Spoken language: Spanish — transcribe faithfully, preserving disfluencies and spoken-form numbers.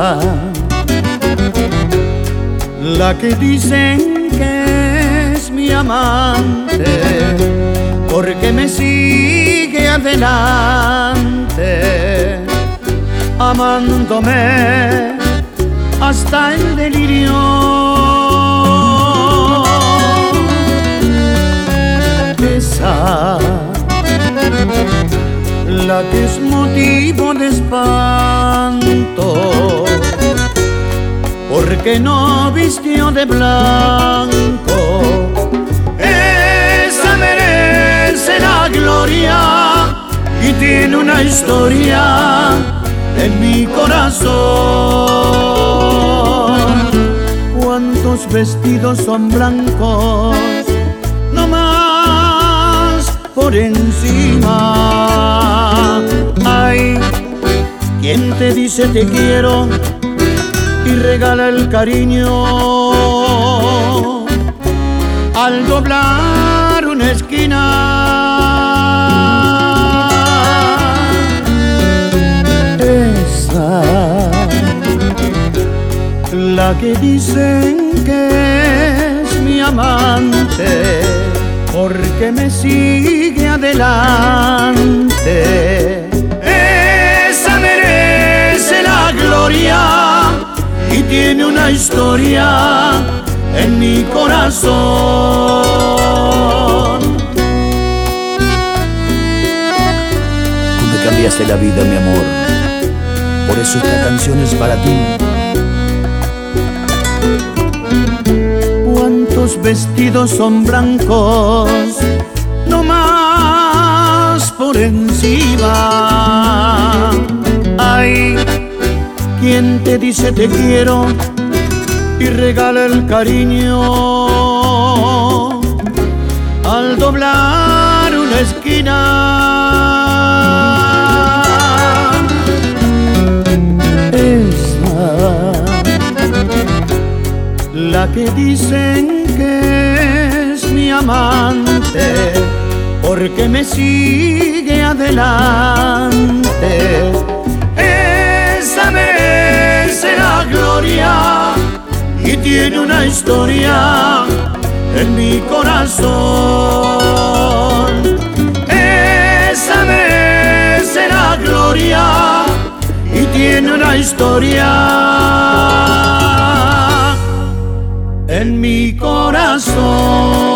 Esa, la que dicen que es mi amante, porque me sigue adelante, amándome hasta el delirio. Esa, la que es motivo de espanto, porque no vistió de blanco. Esa merece la gloria y tiene una historia en mi corazón. Cuántos vestidos son blancos, no más por encima. Ay, ¿quién te dice te quiero y regala el cariño al doblar una esquina? Esa, la que dicen que es mi amante, porque me sigue adelante. Esa merece la gloria y tiene una historia en mi corazón. Tú me cambiaste la vida, mi amor, por eso esta canción es para ti. Cuántos vestidos son blancos, no más por encima. Ay, ¿quién te dice te quiero y regala el cariño al doblar una esquina? Esa, la que dicen que es mi amante, porque me sigue adelante. Esa merece la gloria y tiene una historia en mi corazón. Esa merece la gloria y tiene una historia en mi corazón.